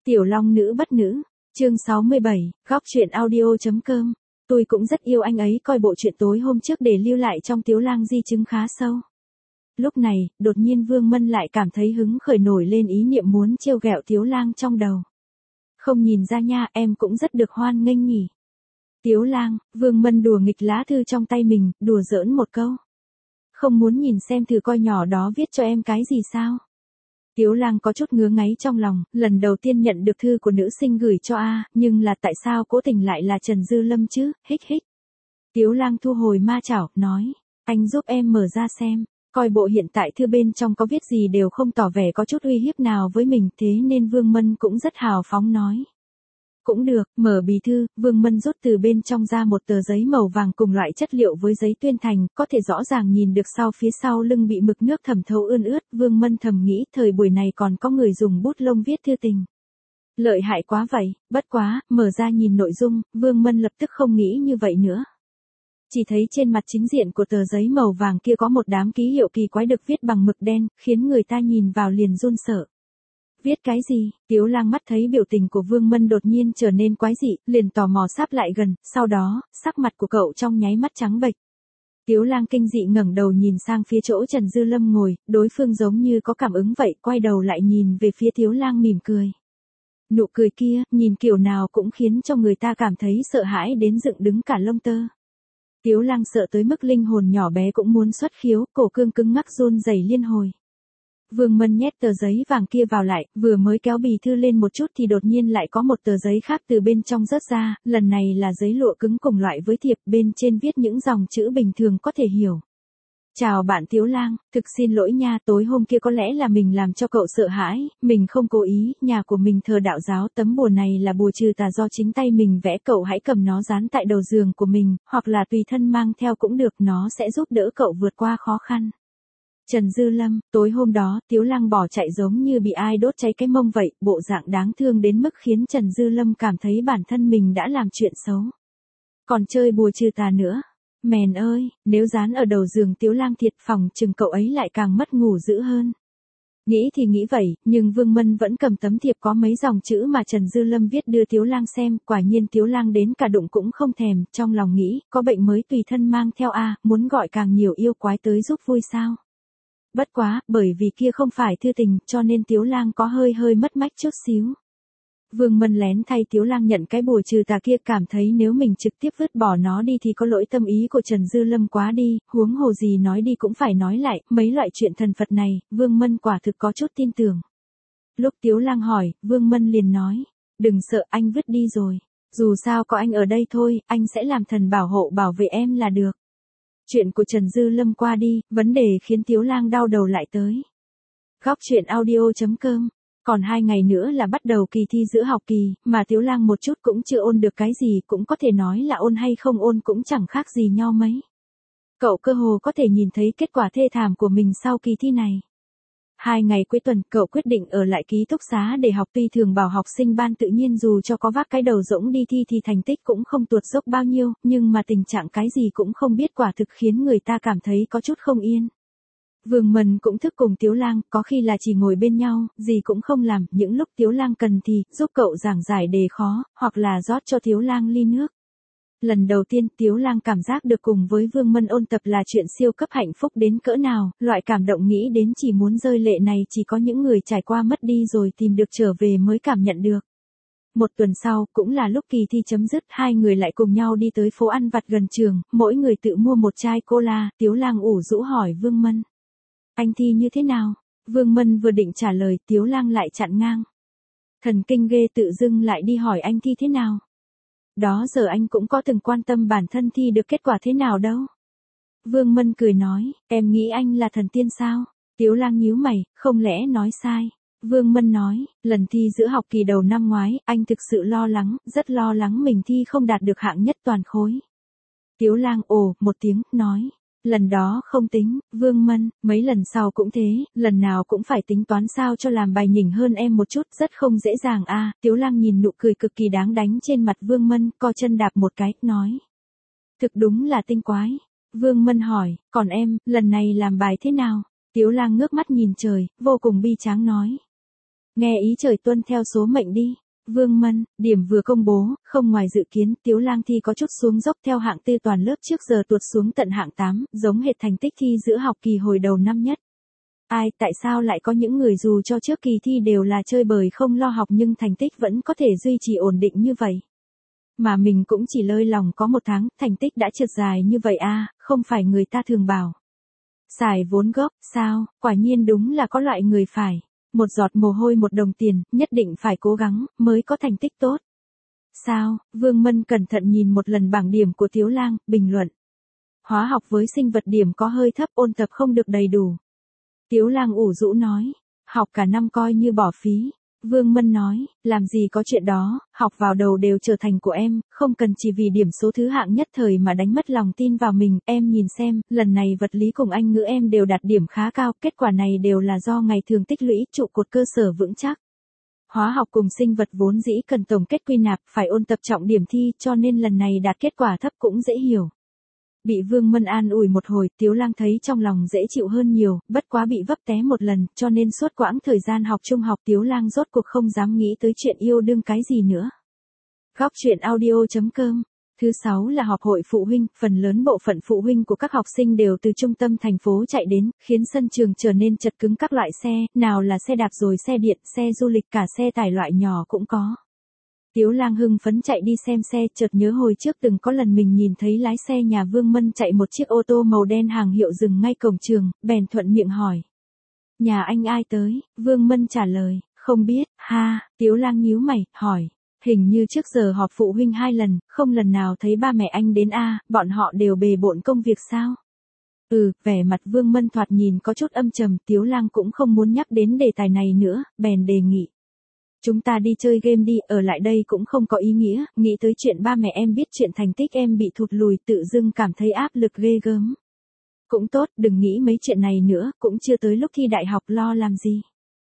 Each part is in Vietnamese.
Tiểu Long nữ bất nữ, chương 67, góc truyện audio.com. Tôi cũng rất yêu anh ấy, coi bộ truyện tối hôm trước để lưu lại trong Tiếu Lang di chứng khá sâu. Lúc này, đột nhiên Vương Mân lại cảm thấy hứng khởi nổi lên ý niệm muốn trêu ghẹo Tiếu Lang trong đầu. Không nhìn ra nha, em cũng rất được hoan nghênh nhỉ. Tiếu Lang, Vương Mân đùa nghịch lá thư trong tay mình, đùa giỡn một câu. Không muốn nhìn xem thử coi nhỏ đó viết cho em cái gì sao? Tiếu Lang có chút ngứa ngáy trong lòng, lần đầu tiên nhận được thư của nữ sinh gửi cho nhưng là tại sao cố tình lại là Trần Dư Lâm chứ, hích hích. Tiếu Lang thu hồi ma chảo, nói, anh giúp em mở ra xem, coi bộ hiện tại thư bên trong có viết gì đều không tỏ vẻ có chút uy hiếp nào với mình, thế nên Vương Mân cũng rất hào phóng nói. Cũng được, mở bì thư, Vương Mân rút từ bên trong ra một tờ giấy màu vàng cùng loại chất liệu với giấy tuyên thành, có thể rõ ràng nhìn được sau phía sau lưng bị mực nước thẩm thấu ươn ướt, Vương Mân thầm nghĩ thời buổi này còn có người dùng bút lông viết thư tình. Lợi hại quá vậy, bất quá, mở ra nhìn nội dung, Vương Mân lập tức không nghĩ như vậy nữa. Chỉ thấy trên mặt chính diện của tờ giấy màu vàng kia có một đám ký hiệu kỳ quái được viết bằng mực đen, khiến người ta nhìn vào liền run sợ. Viết cái gì? Tiếu Lang mắt thấy biểu tình của Vương Mân đột nhiên trở nên quái dị, liền tò mò sáp lại gần, sau đó, sắc mặt của cậu trong nháy mắt trắng bệch. Tiếu Lang kinh dị ngẩng đầu nhìn sang phía chỗ Trần Dư Lâm ngồi, đối phương giống như có cảm ứng vậy, quay đầu lại nhìn về phía Tiếu Lang mỉm cười. Nụ cười kia, nhìn kiểu nào cũng khiến cho người ta cảm thấy sợ hãi đến dựng đứng cả lông tơ. Tiếu Lang sợ tới mức linh hồn nhỏ bé cũng muốn xuất khiếu, cổ cương cứng ngắc run rẩy liên hồi. Vương Mân nhét tờ giấy vàng kia vào lại, vừa mới kéo bì thư lên một chút thì đột nhiên lại có một tờ giấy khác từ bên trong rớt ra, lần này là giấy lụa cứng cùng loại với thiệp, bên trên viết những dòng chữ bình thường có thể hiểu. Chào bạn Tiếu Lang, thực xin lỗi nha, tối hôm kia có lẽ là mình làm cho cậu sợ hãi, mình không cố ý, nhà của mình thờ đạo giáo, tấm bùa này là bùa trừ tà do chính tay mình vẽ, cậu hãy cầm nó dán tại đầu giường của mình, hoặc là tùy thân mang theo cũng được, nó sẽ giúp đỡ cậu vượt qua khó khăn. Trần Dư Lâm, tối hôm đó, Tiếu Lang bỏ chạy giống như bị ai đốt cháy cái mông vậy, bộ dạng đáng thương đến mức khiến Trần Dư Lâm cảm thấy bản thân mình đã làm chuyện xấu. Còn chơi bùa trừ tà nữa. Mèn ơi, nếu dán ở đầu giường Tiếu Lang thiệt phòng chừng cậu ấy lại càng mất ngủ dữ hơn. Nghĩ thì nghĩ vậy, nhưng Vương Mân vẫn cầm tấm thiệp có mấy dòng chữ mà Trần Dư Lâm viết đưa Tiếu Lang xem, quả nhiên Tiếu Lang đến cả đụng cũng không thèm, trong lòng nghĩ, có bệnh mới tùy thân mang theo muốn gọi càng nhiều yêu quái tới giúp vui sao. Bất quá, bởi vì kia không phải thư tình, cho nên Tiếu Lang có hơi mất mách chút xíu. Vương Mân lén thay Tiếu Lang nhận cái bùa trừ tà kia, cảm thấy nếu mình trực tiếp vứt bỏ nó đi thì có lỗi tâm ý của Trần Dư Lâm quá đi, huống hồ gì nói đi cũng phải nói lại, mấy loại chuyện thần Phật này, Vương Mân quả thực có chút tin tưởng. Lúc Tiếu Lang hỏi, Vương Mân liền nói, đừng sợ, anh vứt đi rồi, dù sao có anh ở đây thôi, anh sẽ làm thần bảo hộ bảo vệ em là được. Chuyện của Trần Dư Lâm qua đi, vấn đề khiến Tiếu Lang đau đầu lại tới. Góc truyện audio.com. Còn 2 ngày nữa là bắt đầu kỳ thi giữa học kỳ, mà Tiếu Lang một chút cũng chưa ôn được cái gì, cũng có thể nói là ôn hay không ôn cũng chẳng khác gì nhau mấy. Cậu cơ hồ có thể nhìn thấy kết quả thê thảm của mình sau kỳ thi này. 2 ngày cuối tuần, cậu quyết định ở lại ký túc xá để học, tuy thường bảo học sinh ban tự nhiên dù cho có vác cái đầu rỗng đi thi thì thành tích cũng không tuột dốc bao nhiêu, nhưng mà tình trạng cái gì cũng không biết quả thực khiến người ta cảm thấy có chút không yên. Vương Mân cũng thức cùng Tiếu Lang, có khi là chỉ ngồi bên nhau, gì cũng không làm, những lúc Tiếu Lang cần thì giúp cậu giảng giải đề khó, hoặc là rót cho Tiếu Lang ly nước. Lần đầu tiên Tiếu Lang cảm giác được cùng với Vương Mân ôn tập là chuyện siêu cấp hạnh phúc đến cỡ nào, loại cảm động nghĩ đến chỉ muốn rơi lệ này chỉ có những người trải qua mất đi rồi tìm được trở về mới cảm nhận được. Một tuần sau, cũng là lúc kỳ thi chấm dứt, 2 người lại cùng nhau đi tới phố ăn vặt gần trường, mỗi người tự mua một chai cola, Tiếu Lang ủ rũ hỏi Vương Mân. Anh thi như thế nào? Vương Mân vừa định trả lời, Tiếu Lang lại chặn ngang. Thần kinh ghê, tự dưng lại đi hỏi anh thi thế nào? Đó giờ anh cũng có từng quan tâm bản thân thi được kết quả thế nào đâu. Vương Mân cười nói, em nghĩ anh là thần tiên sao? Tiếu Lang nhíu mày, không lẽ nói sai? Vương Mân nói, lần thi giữa học kỳ đầu năm ngoái, anh thực sự lo lắng, rất lo lắng mình thi không đạt được hạng nhất toàn khối. Tiếu Lang ồ một tiếng, nói. Lần đó không tính, Vương Mân, mấy lần sau cũng thế, lần nào cũng phải tính toán sao cho làm bài nhỉnh hơn em một chút, rất không dễ dàng Tiếu Lang nhìn nụ cười cực kỳ đáng đánh trên mặt Vương Mân, co chân đạp một cái, nói. Thực đúng là tinh quái. Vương Mân hỏi, còn em, lần này làm bài thế nào? Tiếu Lang ngước mắt nhìn trời, vô cùng bi tráng nói. Nghe ý trời tuân theo số mệnh đi. Vương Mân, điểm vừa công bố, không ngoài dự kiến, Tiếu Lang thi có chút xuống dốc theo hạng tư toàn lớp trước giờ tuột xuống tận hạng 8, giống hệt thành tích thi giữa học kỳ hồi đầu năm nhất. Ai, tại sao lại có những người dù cho trước kỳ thi đều là chơi bời không lo học nhưng thành tích vẫn có thể duy trì ổn định như vậy? Mà mình cũng chỉ lơi lòng có 1 tháng, thành tích đã trượt dài như vậy à, không phải người ta thường bảo. Xài vốn gốc, sao, quả nhiên đúng là có loại người phải. 1 giọt mồ hôi 1 đồng tiền, nhất định phải cố gắng, mới có thành tích tốt. Sao, Vương Mân cẩn thận nhìn một lần bảng điểm của Tiếu Lang, bình luận. Hóa học với sinh vật điểm có hơi thấp, ôn tập không được đầy đủ. Tiếu Lang ủ rũ nói, học cả năm coi như bỏ phí. Vương Mân nói, làm gì có chuyện đó, học vào đầu đều trở thành của em, không cần chỉ vì điểm số thứ hạng nhất thời mà đánh mất lòng tin vào mình. Em nhìn xem, lần này vật lý cùng Anh ngữ em đều đạt điểm khá cao, kết quả này đều là do ngày thường tích lũy, trụ cột cơ sở vững chắc. Hóa học cùng sinh vật vốn dĩ cần tổng kết quy nạp, phải ôn tập trọng điểm thi, cho nên lần này đạt kết quả thấp cũng dễ hiểu. Bị Vương Mân an ủi một hồi, Tiếu Lang thấy trong lòng dễ chịu hơn nhiều, bất quá bị vấp té một lần, cho nên suốt quãng thời gian học trung học Tiếu Lang rốt cuộc không dám nghĩ tới chuyện yêu đương cái gì nữa. Góc truyện audio.com. Thứ 6 là họp hội phụ huynh, phần lớn bộ phận phụ huynh của các học sinh đều từ trung tâm thành phố chạy đến, khiến sân trường trở nên chật cứng các loại xe, nào là xe đạp rồi xe điện, xe du lịch cả xe tải loại nhỏ cũng có. Tiếu Lang hưng phấn chạy đi xem xe, chợt nhớ hồi trước từng có lần mình nhìn thấy lái xe nhà Vương Mân chạy một chiếc ô tô màu đen hàng hiệu dừng ngay cổng trường, bèn thuận miệng hỏi. Nhà anh ai tới? Vương Mân trả lời, không biết, ha, Tiếu Lang nhíu mày, hỏi. Hình như trước giờ họp phụ huynh 2 lần, không lần nào thấy ba mẹ anh đến a, bọn họ đều bề bộn công việc sao? Vẻ mặt Vương Mân thoạt nhìn có chút âm trầm, Tiếu Lang cũng không muốn nhắc đến đề tài này nữa, bèn đề nghị. Chúng ta đi chơi game đi, ở lại đây cũng không có ý nghĩa, nghĩ tới chuyện ba mẹ em biết chuyện thành tích em bị thụt lùi tự dưng cảm thấy áp lực ghê gớm. Cũng tốt, đừng nghĩ mấy chuyện này nữa, cũng chưa tới lúc thi đại học lo làm gì.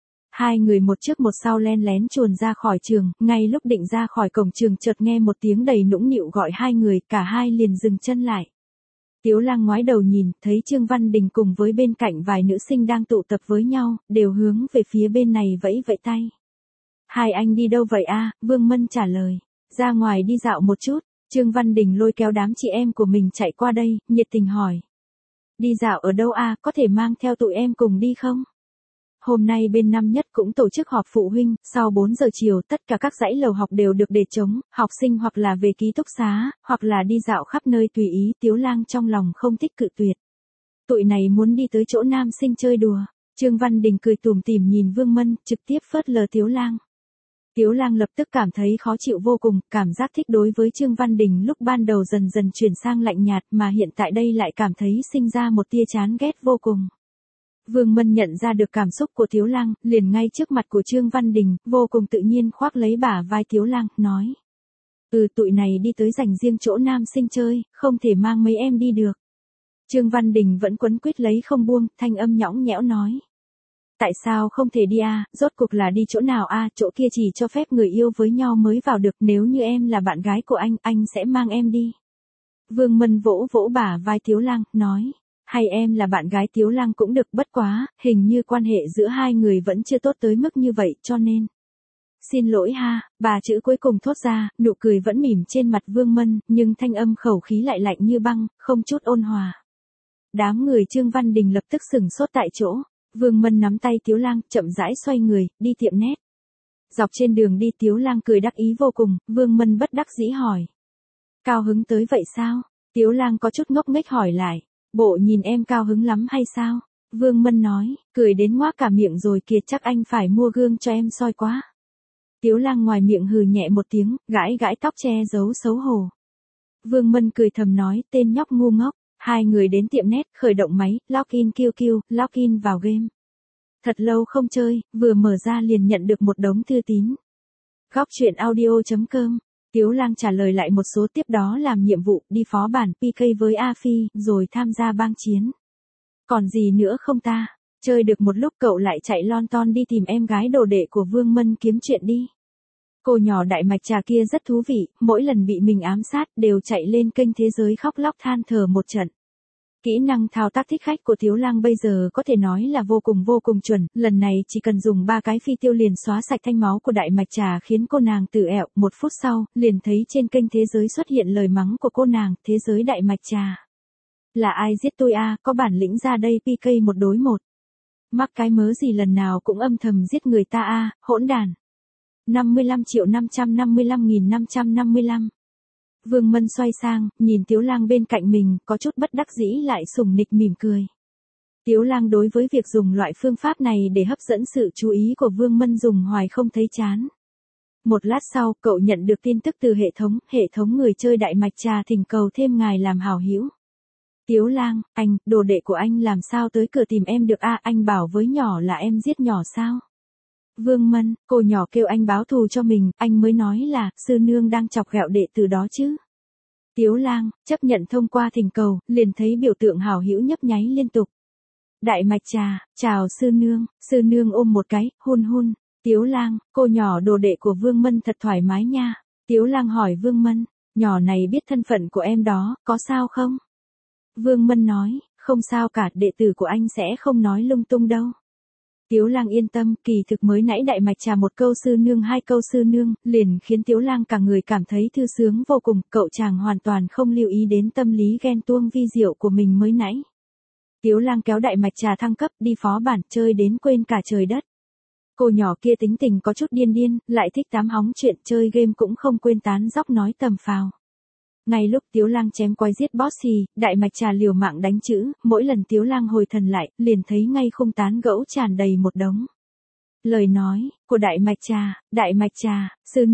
2 người một trước một sau len lén chuồn ra khỏi trường, ngay lúc định ra khỏi cổng trường chợt nghe một tiếng đầy nũng nịu gọi 2 người, cả hai liền dừng chân lại. Tiếu Lang ngoái đầu nhìn, thấy Trương Văn Đình cùng với bên cạnh vài nữ sinh đang tụ tập với nhau, đều hướng về phía bên này vẫy vẫy tay. Hai anh đi đâu vậy a? Vương Mân trả lời. Ra ngoài đi dạo một chút. Trương Văn Đình lôi kéo đám chị em của mình chạy qua đây, nhiệt tình hỏi. Đi dạo ở đâu a? Có thể mang theo tụi em cùng đi không? Hôm nay bên năm nhất cũng tổ chức họp phụ huynh, sau 4 giờ chiều tất cả các dãy lầu học đều được để trống, học sinh hoặc là về ký túc xá, hoặc là đi dạo khắp nơi tùy ý. Tiếu Lang trong lòng không thích cự tuyệt. Tụi này muốn đi tới chỗ nam sinh chơi đùa. Trương Văn Đình cười tủm tỉm nhìn Vương Mân, trực tiếp phớt lờ Tiếu Lang. Tiếu Lang lập tức cảm thấy khó chịu vô cùng, cảm giác thích đối với Trương Văn Đình lúc ban đầu dần dần chuyển sang lạnh nhạt mà hiện tại đây lại cảm thấy sinh ra một tia chán ghét vô cùng. Vương Mân nhận ra được cảm xúc của Tiếu Lang, liền ngay trước mặt của Trương Văn Đình, vô cùng tự nhiên khoác lấy bả vai Tiếu Lang, nói. Tụi này đi tới dành riêng chỗ nam sinh chơi, không thể mang mấy em đi được. Trương Văn Đình vẫn quấn quýt lấy không buông, thanh âm nhõng nhẽo nói. Tại sao không thể đi a? Rốt cuộc là đi chỗ nào a? Chỗ kia chỉ cho phép người yêu với nhau mới vào được, nếu như em là bạn gái của anh sẽ mang em đi. Vương Mân vỗ vỗ bả vai Tiếu Lang, nói. Hay em là bạn gái Tiếu Lang cũng được, bất quá, hình như quan hệ giữa 2 người vẫn chưa tốt tới mức như vậy, cho nên. Xin lỗi ha, bà chữ cuối cùng thốt ra, nụ cười vẫn mỉm trên mặt Vương Mân, nhưng thanh âm khẩu khí lại lạnh như băng, không chút ôn hòa. Đám người Trương Văn Đình lập tức sửng sốt tại chỗ. Vương Mân nắm tay Tiếu Lang, chậm rãi xoay người, đi tiệm nét. Dọc trên đường đi Tiếu Lang cười đắc ý vô cùng, Vương Mân bất đắc dĩ hỏi. Cao hứng tới vậy sao? Tiếu Lang có chút ngốc nghếch hỏi lại. Bộ nhìn em cao hứng lắm hay sao? Vương Mân nói, cười đến ngoác cả miệng rồi kìa, chắc anh phải mua gương cho em soi quá. Tiếu Lang ngoài miệng hừ nhẹ một tiếng, gãi gãi tóc che giấu xấu hổ. Vương Mân cười thầm nói, tên nhóc ngu ngốc. 2 người đến tiệm nét, khởi động máy, login QQ, login vào game. Thật lâu không chơi, vừa mở ra liền nhận được một đống thư tín. Góc truyện audio.com. Tiếu Lang trả lời lại một số, tiếp đó làm nhiệm vụ, đi phó bản PK với A Phi, rồi tham gia bang chiến. Còn gì nữa không ta? Chơi được một lúc cậu lại chạy lon ton đi tìm em gái đồ đệ của Vương Mân kiếm chuyện đi. Cô nhỏ đại mạch trà kia rất thú vị, mỗi lần bị mình ám sát đều chạy lên kênh thế giới khóc lóc than thở một trận. Kỹ năng thao tác thích khách của Tiếu Lang bây giờ có thể nói là vô cùng chuẩn, lần này chỉ cần dùng 3 cái phi tiêu liền xóa sạch thanh máu của đại mạch trà khiến cô nàng tự ẹo, 1 phút sau, liền thấy trên kênh thế giới xuất hiện lời mắng của cô nàng, thế giới đại mạch trà. Là ai giết tôi a, có bản lĩnh ra đây PK 1 đối 1. Mắc cái mớ gì lần nào cũng âm thầm giết người ta a, hỗn đàn. 55.555.555. Vương Mân xoay sang, nhìn Tiếu Lang bên cạnh mình, có chút bất đắc dĩ lại sủng nịch mỉm cười. Tiếu Lang đối với việc dùng loại phương pháp này để hấp dẫn sự chú ý của Vương Mân dùng hoài không thấy chán. Một lát sau, cậu nhận được tin tức từ hệ thống người chơi đại mạch trà thỉnh cầu thêm ngài làm hảo hữu. Tiếu Lang, anh, đồ đệ của anh làm sao tới cửa tìm em được a, anh bảo với nhỏ là em giết nhỏ sao? Vương Mân, cô nhỏ kêu anh báo thù cho mình, anh mới nói là, sư nương đang chọc ghẹo đệ tử đó chứ. Tiếu Lang, chấp nhận thông qua thỉnh cầu, liền thấy biểu tượng hảo hữu nhấp nháy liên tục. Đại mạch trà, chào sư nương ôm một cái, hun. Tiếu Lang, cô nhỏ đồ đệ của Vương Mân thật thoải mái nha. Tiếu Lang hỏi Vương Mân, nhỏ này biết thân phận của em đó, có sao không? Vương Mân nói, không sao cả, đệ tử của anh sẽ không nói lung tung đâu. Tiếu Lang yên tâm, kỳ thực mới nãy đại mạch trà 1 câu sư nương 2 câu sư nương, liền khiến Tiếu Lang cả người cảm thấy thư sướng vô cùng, cậu chàng hoàn toàn không lưu ý đến tâm lý ghen tuông vi diệu của mình mới nãy. Tiếu Lang kéo đại mạch trà thăng cấp đi phó bản chơi đến quên cả trời đất. Cô nhỏ kia tính tình có chút điên, lại thích tám hóng chuyện chơi game cũng không quên tán dóc nói tầm phào. Ngay lúc Tiếu Lang chém quái giết boss thì, đại mạch trà liều mạng đánh chữ, mỗi lần Tiếu Lang hồi thần lại, liền thấy ngay khung tán gẫu tràn đầy một đống. Lời nói của đại mạch trà,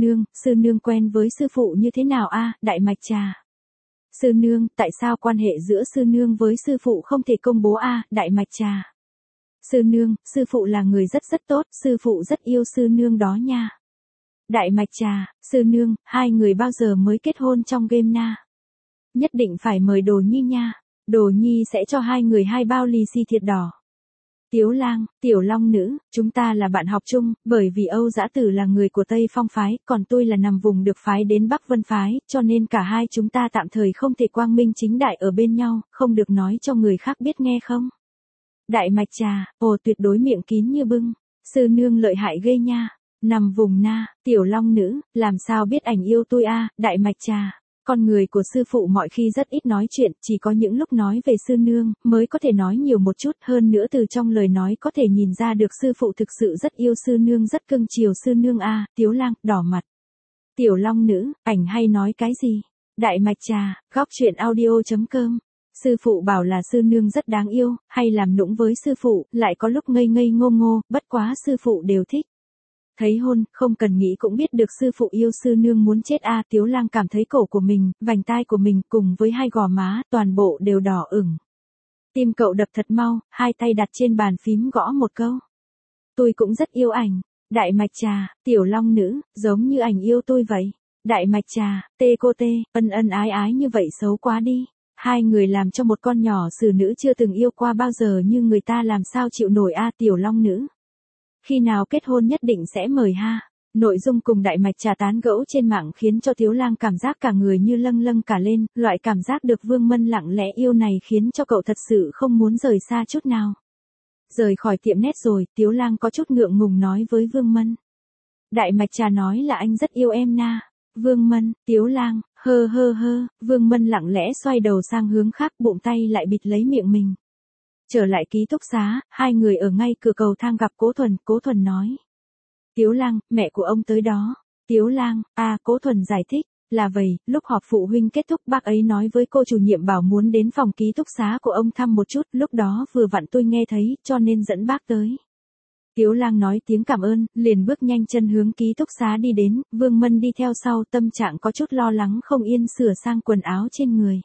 sư nương quen với sư phụ như thế nào a, đại mạch trà. Sư nương, tại sao quan hệ giữa sư nương với sư phụ không thể công bố a, đại mạch trà. Sư nương, sư phụ là người rất tốt, sư phụ rất yêu sư nương đó nha. Đại mạch trà, sư nương, 2 người bao giờ mới kết hôn trong game na? Nhất định phải mời Đồ Nhi nha. Đồ Nhi sẽ cho 2 người 2 bao lì xì thiệt đỏ. Tiếu Lang, Tiểu Long Nữ, chúng ta là bạn học chung, bởi vì Âu Dã Tử là người của Tây Phong phái, còn tôi là nằm vùng được phái đến Bắc Vân phái, cho nên cả hai chúng ta tạm thời không thể quang minh chính đại ở bên nhau, không được nói cho người khác biết nghe không? Đại mạch trà, tuyệt đối miệng kín như bưng. Sư nương lợi hại ghê nha. Nằm vùng na, Tiểu Long Nữ, làm sao biết ảnh yêu tôi a, đại mạch trà. Con người của sư phụ mọi khi rất ít nói chuyện, chỉ có những lúc nói về sư nương, mới có thể nói nhiều một chút, hơn nữa từ trong lời nói có thể nhìn ra được sư phụ thực sự rất yêu sư nương, rất cưng chiều sư nương a. Tiếu Lang, đỏ mặt. Tiểu Long Nữ, ảnh hay nói cái gì? Đại mạch trà, góc truyện audio.com. Sư phụ bảo là sư nương rất đáng yêu, hay làm nũng với sư phụ, lại có lúc ngây ngô, bất quá sư phụ đều thích. Thấy hôn, không cần nghĩ cũng biết được sư phụ yêu sư nương muốn chết a. Tiếu Lang cảm thấy cổ của mình, vành tai của mình cùng với 2 gò má, toàn bộ đều đỏ ửng. Tim cậu đập thật mau, 2 tay đặt trên bàn phím gõ một câu. Tôi cũng rất yêu ảnh. Đại mạch trà, Tiểu Long Nữ, giống như ảnh yêu tôi vậy. Đại mạch trà, tê cô tê, ân ái như vậy xấu quá đi. 2 người làm cho một con nhỏ xử nữ chưa từng yêu qua bao giờ như người ta làm sao chịu nổi a. Tiểu Long Nữ. Khi nào kết hôn nhất định sẽ mời ha. Nội dung cùng đại mạch trà tán gẫu trên mạng khiến cho Tiếu Lang cảm giác cả người như lâng cả lên, loại cảm giác được Vương Mân lặng lẽ yêu này khiến cho cậu thật sự không muốn rời xa chút nào. Rời khỏi tiệm nét rồi, Tiếu Lang có chút ngượng ngùng nói với Vương Mân. Đại mạch trà nói là anh rất yêu em na. Vương Mân, Tiếu Lang, hơ, Vương Mân lặng lẽ xoay đầu sang hướng khác, bụng tay lại bịt lấy miệng mình. Trở lại ký túc xá, 2 người ở ngay cửa cầu thang gặp Cố Thuần nói. Tiếu Lang, mẹ của ông tới đó. Tiếu Lang, Cố Thuần giải thích, là vậy, lúc họp phụ huynh kết thúc bác ấy nói với cô chủ nhiệm bảo muốn đến phòng ký túc xá của ông thăm một chút, lúc đó vừa vặn tôi nghe thấy, cho nên dẫn bác tới. Tiếu Lang nói tiếng cảm ơn, liền bước nhanh chân hướng ký túc xá đi đến, Vương Mân đi theo sau, tâm trạng có chút lo lắng không yên sửa sang quần áo trên người.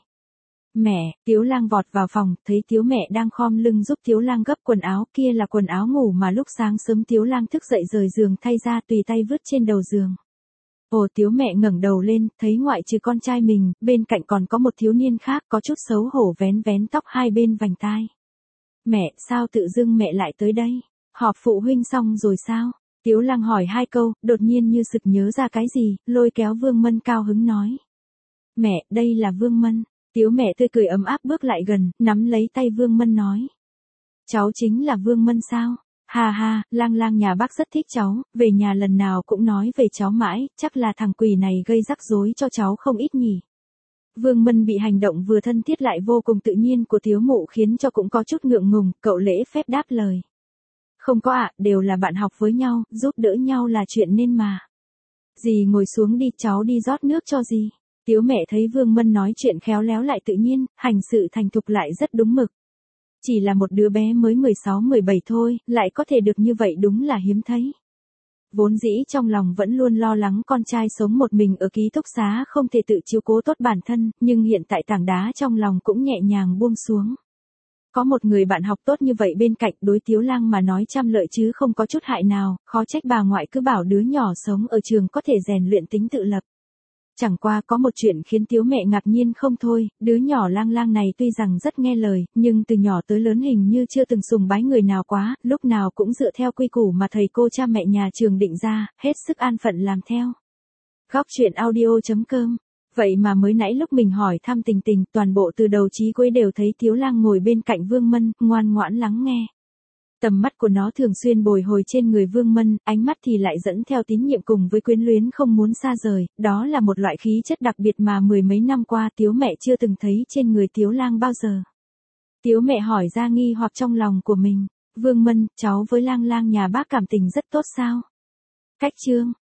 Mẹ, Tiếu Lang vọt vào phòng, thấy Tiếu mẹ đang khom lưng giúp Tiếu Lang gấp quần áo, kia là quần áo ngủ mà lúc sáng sớm Tiếu Lang thức dậy rời giường thay ra tùy tay vứt trên đầu giường. Tiếu mẹ ngẩng đầu lên, thấy ngoại trừ con trai mình, bên cạnh còn có một thiếu niên khác có chút xấu hổ vén tóc 2 bên vành tai. Mẹ, sao tự dưng mẹ lại tới đây? Họp phụ huynh xong rồi sao? Tiếu Lang hỏi 2 câu, đột nhiên như sực nhớ ra cái gì, lôi kéo Vương Mân cao hứng nói. Mẹ, đây là Vương Mân. Tiếu mẹ tươi cười ấm áp bước lại gần, nắm lấy tay Vương Mân nói. Cháu chính là Vương Mân sao? Ha ha, lang lang nhà bác rất thích cháu, về nhà lần nào cũng nói về cháu mãi, chắc là thằng quỷ này gây rắc rối cho cháu không ít nhỉ. Vương Mân bị hành động vừa thân thiết lại vô cùng tự nhiên của Tiếu mụ khiến cho cũng có chút ngượng ngùng, cậu lễ phép đáp lời. Không có ạ, đều là bạn học với nhau, giúp đỡ nhau là chuyện nên mà. Dì ngồi xuống đi, cháu đi rót nước cho dì. Tiếu mẹ thấy Vương Mân nói chuyện khéo léo lại tự nhiên, hành sự thành thục lại rất đúng mực. Chỉ là một đứa bé mới 16-17 thôi, lại có thể được như vậy đúng là hiếm thấy. Vốn dĩ trong lòng vẫn luôn lo lắng con trai sống một mình ở ký túc xá không thể tự chiếu cố tốt bản thân, nhưng hiện tại tảng đá trong lòng cũng nhẹ nhàng buông xuống. Có một người bạn học tốt như vậy bên cạnh đối Tiếu Lang mà nói trăm lợi chứ không có chút hại nào, khó trách bà ngoại cứ bảo đứa nhỏ sống ở trường có thể rèn luyện tính tự lập. Chẳng qua có một chuyện khiến Tiếu mẹ ngạc nhiên không thôi, đứa nhỏ Lang Lang này tuy rằng rất nghe lời, nhưng từ nhỏ tới lớn hình như chưa từng sùng bái người nào quá, lúc nào cũng dựa theo quy củ mà thầy cô cha mẹ nhà trường định ra, hết sức an phận làm theo. Góc truyện audio.com. Vậy mà mới nãy lúc mình hỏi thăm Tình Tình, toàn bộ từ đầu chí cuối đều thấy Tiếu Lang ngồi bên cạnh Vương Mân, ngoan ngoãn lắng nghe. Tầm mắt của nó thường xuyên bồi hồi trên người Vương Mân, ánh mắt thì lại dẫn theo tín nhiệm cùng với quyến luyến không muốn xa rời, đó là một loại khí chất đặc biệt mà mười mấy năm qua Tiếu mẹ chưa từng thấy trên người Tiếu Lang bao giờ. Tiếu mẹ hỏi ra nghi hoặc trong lòng của mình, Vương Mân, cháu với Lang Lang nhà bác cảm tình rất tốt sao? Cách chương